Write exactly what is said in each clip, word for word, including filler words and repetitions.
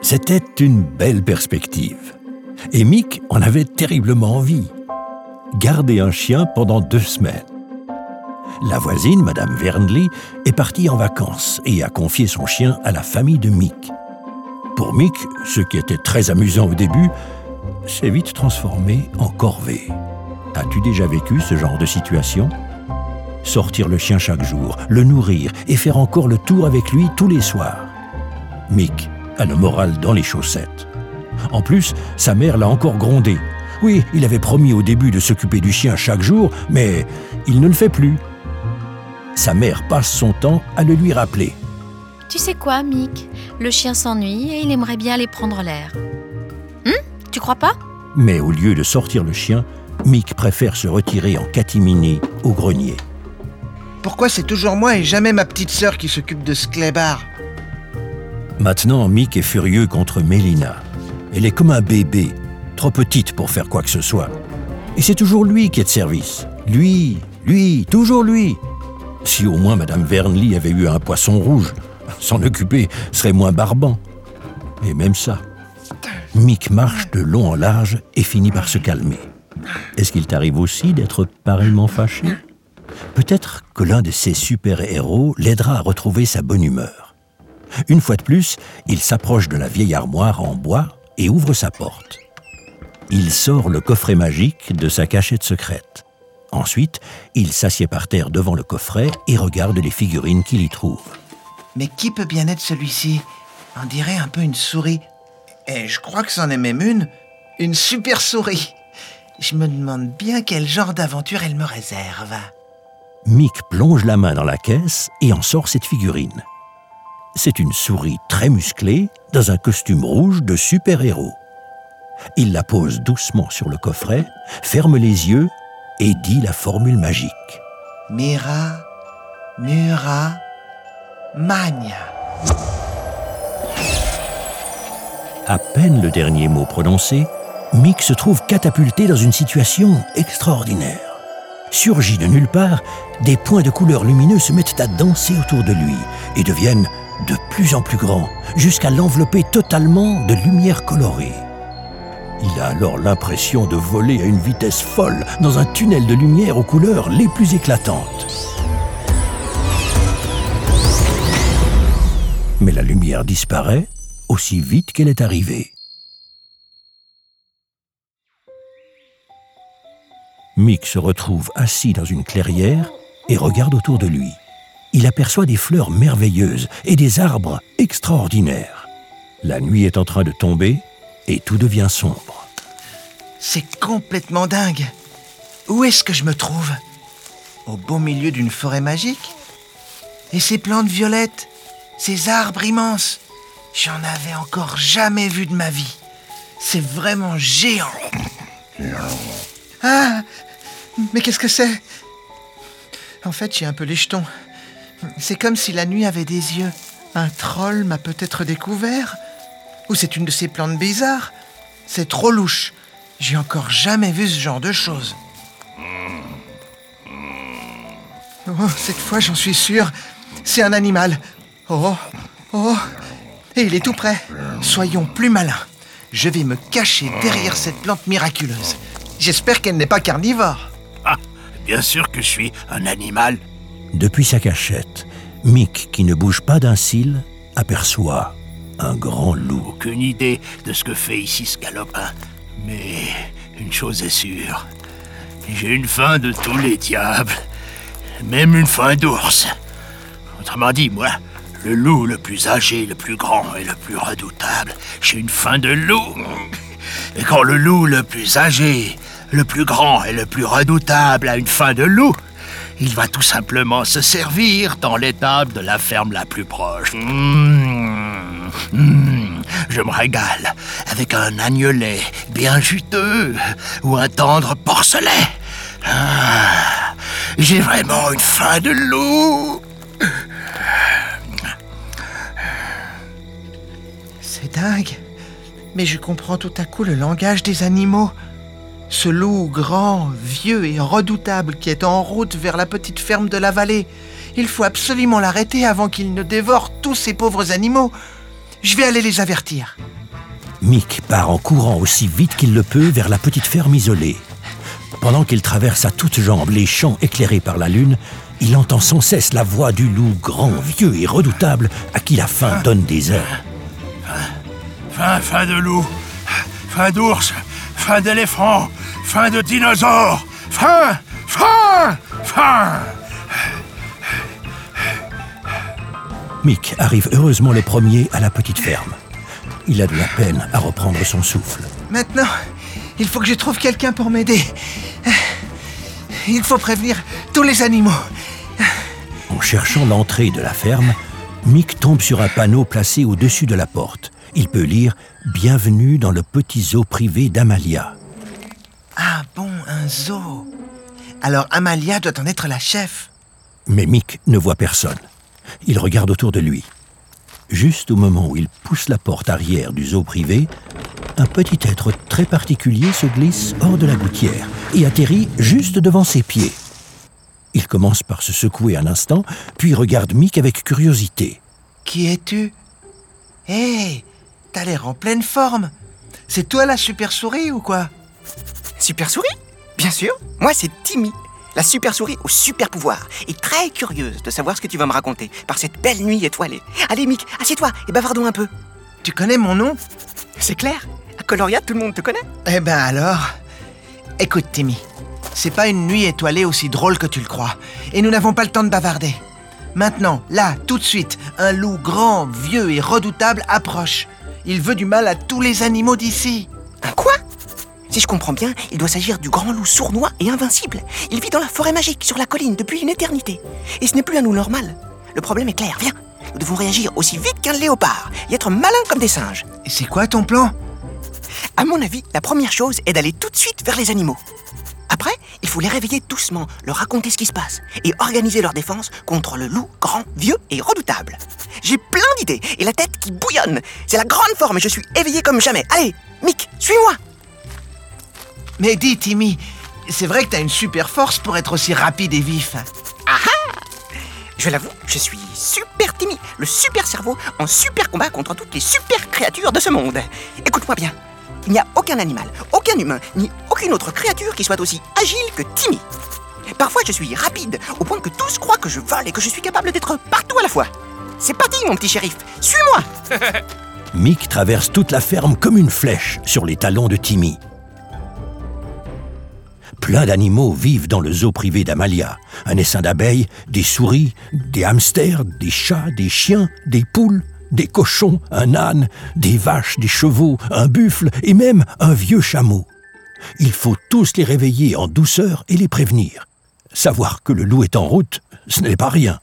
C'était une belle perspective. Et Mick en avait terriblement envie. Garder un chien pendant deux semaines. La voisine, Madame Wernley, est partie en vacances et a confié son chien à la famille de Mick. Pour Mick, ce qui était très amusant au début, s'est vite transformé en corvée. As-tu déjà vécu ce genre de situation ? Sortir le chien chaque jour, le nourrir et faire encore le tour avec lui tous les soirs. Mick a le moral dans les chaussettes. En plus, sa mère l'a encore grondé. Oui, il avait promis au début de s'occuper du chien chaque jour, mais il ne le fait plus. Sa mère passe son temps à le lui rappeler. Tu sais quoi, Mick ? Le chien s'ennuie et il aimerait bien aller prendre l'air. Hum ? Tu crois pas ? Mais au lieu de sortir le chien, Mick préfère se retirer en catimini au grenier. Pourquoi c'est toujours moi et jamais ma petite sœur qui s'occupe de ce clébard ? Maintenant, Mick est furieux contre Mélina. Elle est comme un bébé, trop petite pour faire quoi que ce soit. Et c'est toujours lui qui est de service. Lui, lui, toujours lui. Si au moins Madame Wernley avait eu un poisson rouge, s'en occuper serait moins barbant. Et même ça, Mick marche de long en large et finit par se calmer. Est-ce qu'il t'arrive aussi d'être pareillement fâché ? Peut-être que l'un de ces super-héros l'aidera à retrouver sa bonne humeur. Une fois de plus, il s'approche de la vieille armoire en bois et ouvre sa porte. Il sort le coffret magique de sa cachette secrète. Ensuite, il s'assied par terre devant le coffret et regarde les figurines qu'il y trouve. Mais qui peut bien être celui-ci ? On dirait un peu une souris. Et je crois que c'en est même une, une super souris. Je me demande bien quel genre d'aventure elle me réserve. Mick plonge la main dans la caisse et en sort cette figurine. C'est une souris très musclée dans un costume rouge de super-héros. Il la pose doucement sur le coffret, ferme les yeux et dit la formule magique. Mira, Mura, Magna. À peine le dernier mot prononcé, Mick se trouve catapulté dans une situation extraordinaire. Surgis de nulle part, des points de couleur lumineux se mettent à danser autour de lui et deviennent de plus en plus grands, jusqu'à l'envelopper totalement de lumière colorée. Il a alors l'impression de voler à une vitesse folle dans un tunnel de lumière aux couleurs les plus éclatantes. Mais la lumière disparaît aussi vite qu'elle est arrivée. Mick se retrouve assis dans une clairière et regarde autour de lui. Il aperçoit des fleurs merveilleuses et des arbres extraordinaires. La nuit est en train de tomber et tout devient sombre. C'est complètement dingue. Où est-ce que je me trouve ? Au beau milieu d'une forêt magique ? Et ces plantes violettes, ces arbres immenses, j'en avais encore jamais vu de ma vie. C'est vraiment géant. Ah ! Mais qu'est-ce que c'est ? En fait, j'ai un peu les jetons. C'est comme si la nuit avait des yeux. Un troll m'a peut-être découvert ? Ou c'est une de ces plantes bizarres ? C'est trop louche. J'ai encore jamais vu ce genre de choses. Oh, cette fois, j'en suis sûr. C'est un animal. Oh, oh. Et il est tout près. Soyons plus malins. Je vais me cacher derrière cette plante miraculeuse. J'espère qu'elle n'est pas carnivore. Ah, bien sûr que je suis un animal. Depuis sa cachette, Mick, qui ne bouge pas d'un cil, aperçoit un grand loup. Aucune idée de ce que fait ici ce galopin. Mais une chose est sûre. J'ai une faim de tous les diables. Même une faim d'ours. Autrement dit, moi, le loup le plus âgé, le plus grand et le plus redoutable, j'ai une faim de loup. Et quand le loup le plus âgé, le plus grand et le plus redoutable a une faim de loup, il va tout simplement se servir dans l'étable de la ferme la plus proche. Mmh, mmh, je me régale avec un agnelet bien juteux ou un tendre porcelet. Ah, j'ai vraiment une faim de loup. C'est dingue. Mais je comprends tout à coup le langage des animaux. Ce loup grand, vieux et redoutable qui est en route vers la petite ferme de la vallée. Il faut absolument l'arrêter avant qu'il ne dévore tous ces pauvres animaux. Je vais aller les avertir. Mick part en courant aussi vite qu'il le peut vers la petite ferme isolée. Pendant qu'il traverse à toutes jambes les champs éclairés par la lune, il entend sans cesse la voix du loup grand, vieux et redoutable à qui la faim donne des ailes. Fin, fin de loup, fin d'ours, fin d'éléphant, fin de dinosaure, fin, fin, fin. Mick arrive heureusement le premier à la petite ferme. Il a de la peine à reprendre son souffle. Maintenant, il faut que je trouve quelqu'un pour m'aider. Il faut prévenir tous les animaux. En cherchant l'entrée de la ferme, Mick tombe sur un panneau placé au-dessus de la porte. Il peut lire « Bienvenue dans le petit zoo privé d'Amalia ». Ah bon, un zoo. Alors Amalia doit en être la chef. Mais Mick ne voit personne. Il regarde autour de lui. Juste au moment où il pousse la porte arrière du zoo privé, un petit être très particulier se glisse hors de la gouttière et atterrit juste devant ses pieds. Il commence par se secouer un instant, puis regarde Mick avec curiosité. Qui es-tu? Hé, hey, t'as l'air en pleine forme. C'est toi la super souris ou quoi? Super souris? Bien sûr, moi c'est Timmy, la super souris au super pouvoir, et très curieuse de savoir ce que tu vas me raconter par cette belle nuit étoilée. Allez Mick, assieds-toi et bavardons un peu. Tu connais mon nom? C'est clair, à Coloria tout le monde te connaît. Eh ben alors, écoute Timmy, c'est pas une nuit étoilée aussi drôle que tu le crois, et nous n'avons pas le temps de bavarder. Maintenant, là, tout de suite, un loup grand, vieux et redoutable approche. Il veut du mal à tous les animaux d'ici. Un quoi? Si je comprends bien, il doit s'agir du grand loup sournois et invincible. Il vit dans la forêt magique, sur la colline, depuis une éternité. Et ce n'est plus un loup normal. Le problème est clair, viens. Nous devons réagir aussi vite qu'un léopard et être malins comme des singes. Et c'est quoi ton plan? À mon avis, la première chose est d'aller tout de suite vers les animaux. Après, il faut les réveiller doucement, leur raconter ce qui se passe et organiser leur défense contre le loup grand, vieux et redoutable. J'ai plein d'idées et la tête qui bouillonne. C'est la grande forme et je suis éveillé comme jamais. Allez, Mick, suis-moi. Mais dis Timmy, c'est vrai que t'as une super force pour être aussi rapide et vif. Ah ah! Je l'avoue, je suis super Timmy, le super cerveau en super combat contre toutes les super créatures de ce monde. Écoute-moi bien, il n'y a aucun animal, aucun humain, ni aucune autre créature qui soit aussi agile que Timmy. Parfois je suis rapide, au point que tous croient que je vole et que je suis capable d'être partout à la fois. C'est parti mon petit shérif, suis-moi. Mick traverse toute la ferme comme une flèche sur les talons de Timmy. Plein d'animaux vivent dans le zoo privé d'Amalia. Un essaim d'abeilles, des souris, des hamsters, des chats, des chiens, des poules, des cochons, un âne, des vaches, des chevaux, un buffle et même un vieux chameau. Il faut tous les réveiller en douceur et les prévenir. Savoir que le loup est en route, ce n'est pas rien.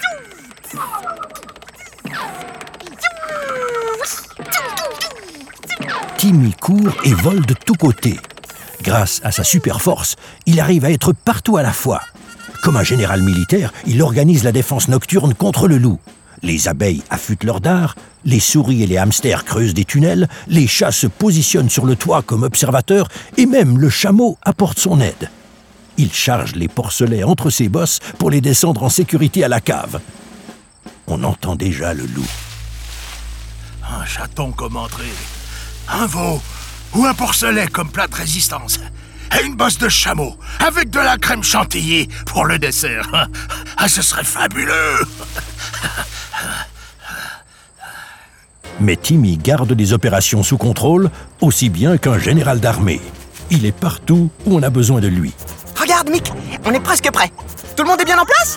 Timmy court et vole de tous côtés. Grâce à sa super force, il arrive à être partout à la fois. Comme un général militaire, il organise la défense nocturne contre le loup. Les abeilles affûtent leurs dards, les souris et les hamsters creusent des tunnels, les chats se positionnent sur le toit comme observateurs et même le chameau apporte son aide. Il charge les porcelets entre ses bosses pour les descendre en sécurité à la cave. On entend déjà le loup. Un chaton comme entrée, un veau ou un porcelet comme plat de résistance, et une bosse de chameau avec de la crème chantilly pour le dessert. Ah, ce serait fabuleux. Mais Timmy garde les opérations sous contrôle aussi bien qu'un général d'armée. Il est partout où on a besoin de lui. Regarde Mick, on est presque prêt. Tout le monde est bien en place?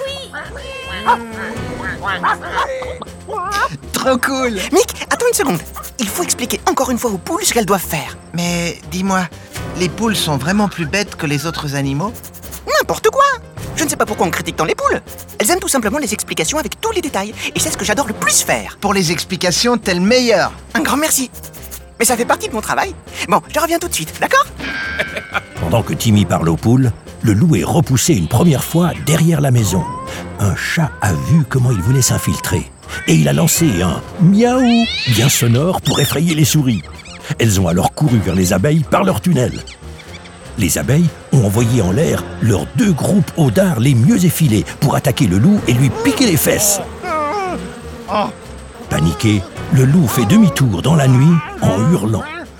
Trop cool. Mick, attends une seconde. Il faut expliquer encore une fois aux poules ce qu'elles doivent faire. Mais dis-moi, les poules sont vraiment plus bêtes que les autres animaux? N'importe quoi. Je ne sais pas pourquoi on critique tant les poules. Elles aiment tout simplement les explications avec tous les détails. Et c'est ce que j'adore le plus faire. Pour les explications, t'es le meilleur. Un grand merci. Mais ça fait partie de mon travail. Bon, je reviens tout de suite, d'accord? Pendant que Timmy parle aux poules, le loup est repoussé une première fois derrière la maison. Un chat a vu comment il voulait s'infiltrer. Et il a lancé un miaou bien sonore pour effrayer les souris. Elles ont alors couru vers les abeilles par leur tunnel. Les abeilles ont envoyé en l'air leurs deux groupes au dard les mieux effilés pour attaquer le loup et lui piquer les fesses. Paniqué, le loup fait demi-tour dans la nuit en hurlant.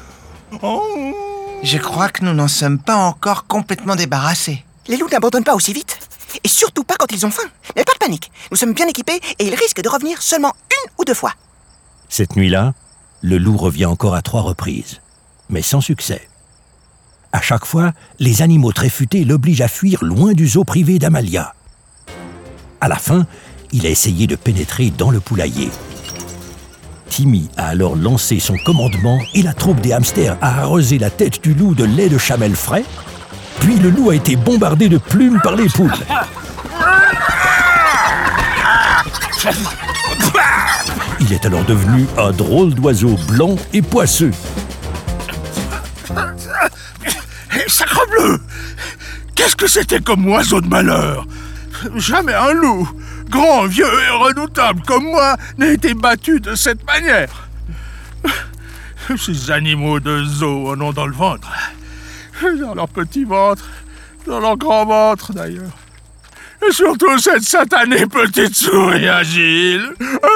Je crois que nous n'en sommes pas encore complètement débarrassés. Les loups n'abandonnent pas aussi vite. Et surtout pas quand ils ont faim. Mais pas de panique. Nous sommes bien équipés et ils risquent de revenir seulement une ou deux fois. Cette nuit-là, le loup revient encore à trois reprises, mais sans succès. À chaque fois, les animaux tréfutés l'obligent à fuir loin du zoo privé d'Amalia. À la fin, il a essayé de pénétrer dans le poulailler. Timmy a alors lancé son commandement et la troupe des hamsters a arrosé la tête du loup de lait de chamel frais. Puis le loup a été bombardé de plumes par les poules. Il est alors devenu un drôle d'oiseau blanc et poisseux. Sacrebleu! Qu'est-ce que c'était comme oiseau de malheur? Jamais un loup, grand, vieux et redoutable comme moi, n'a été battu de cette manière. Ces animaux de zoo en ont dans le ventre. Dans leur petit ventre, dans leur grand ventre d'ailleurs. Et surtout cette satanée petite souris agile.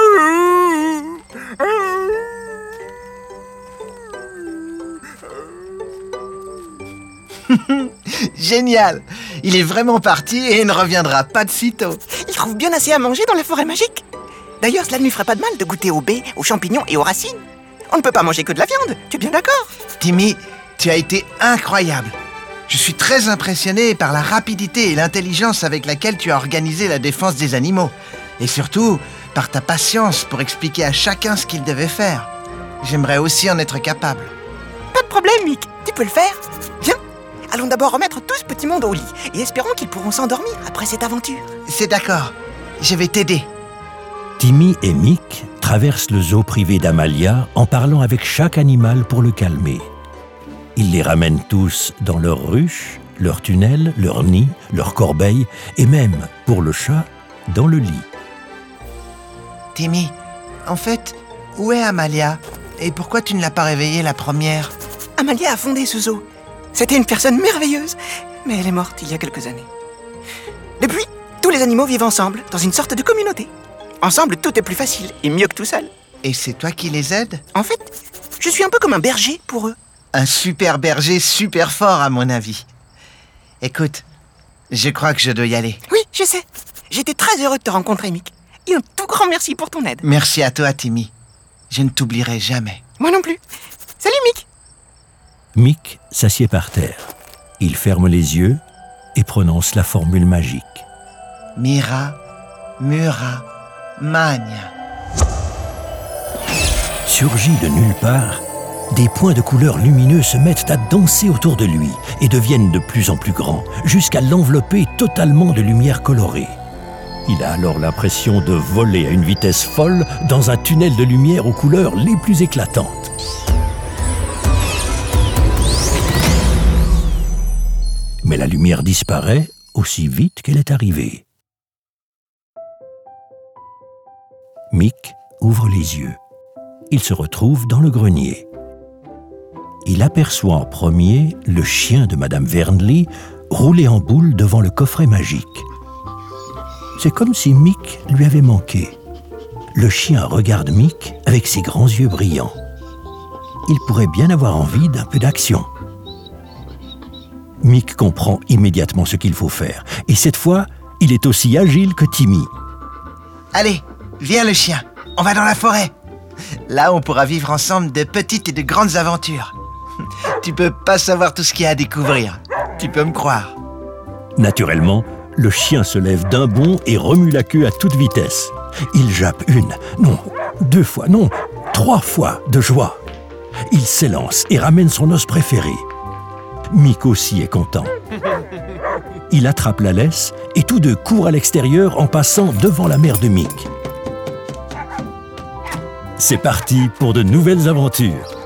Génial! Il est vraiment parti et il ne reviendra pas de sitôt. Il trouve bien assez à manger dans la forêt magique. D'ailleurs, cela ne lui ferait pas de mal de goûter aux baies, aux champignons et aux racines. On ne peut pas manger que de la viande, tu es bien d'accord? Timmy, tu as été incroyable. Je suis très impressionné par la rapidité et l'intelligence avec laquelle tu as organisé la défense des animaux. Et surtout, par ta patience pour expliquer à chacun ce qu'il devait faire. J'aimerais aussi en être capable. Pas de problème, Mick, tu peux le faire. Viens, allons d'abord remettre tout ce petit monde au lit et espérons qu'ils pourront s'endormir après cette aventure. C'est d'accord, je vais t'aider. Timmy et Mick traversent le zoo privé d'Amalia en parlant avec chaque animal pour le calmer. Ils les ramènent tous dans leur ruche, leur tunnel, leur nid, leur corbeille et même, pour le chat, dans le lit. Timmy, en fait, où est Amalia? Et pourquoi tu ne l'as pas réveillée la première? Amalia a fondé ce zoo. C'était une personne merveilleuse, mais elle est morte il y a quelques années. Depuis, tous les animaux vivent ensemble, dans une sorte de communauté. Ensemble, tout est plus facile et mieux que tout seul. Et c'est toi qui les aides? En fait, je suis un peu comme un berger pour eux. Un super berger super fort, à mon avis. Écoute, je crois que je dois y aller. Oui, je sais. J'étais très heureux de te rencontrer, Mick. Et un tout grand merci pour ton aide. Merci à toi, Timmy. Je ne t'oublierai jamais. Moi non plus. Salut, Mick. Mick s'assied par terre. Il ferme les yeux et prononce la formule magique. Mira, Mura, Magna. Surgit de nulle part, des points de couleur lumineux se mettent à danser autour de lui et deviennent de plus en plus grands, jusqu'à l'envelopper totalement de lumière colorée. Il a alors l'impression de voler à une vitesse folle dans un tunnel de lumière aux couleurs les plus éclatantes. Mais la lumière disparaît aussi vite qu'elle est arrivée. Mick ouvre les yeux. Il se retrouve dans le grenier. Il aperçoit en premier le chien de Madame Wernley roulé en boule devant le coffret magique. C'est comme si Mick lui avait manqué. Le chien regarde Mick avec ses grands yeux brillants. Il pourrait bien avoir envie d'un peu d'action. Mick comprend immédiatement ce qu'il faut faire. Et cette fois, il est aussi agile que Timmy. Allez, viens le chien, on va dans la forêt. Là, on pourra vivre ensemble de petites et de grandes aventures. Tu peux pas savoir tout ce qu'il y a à découvrir. Tu peux me croire. Naturellement, le chien se lève d'un bond et remue la queue à toute vitesse. Il jappe une, non, deux fois, non, trois fois de joie. Il s'élance et ramène son os préféré. Mick aussi est content. Il attrape la laisse et tous deux courent à l'extérieur en passant devant la mère de Mick. C'est parti pour de nouvelles aventures.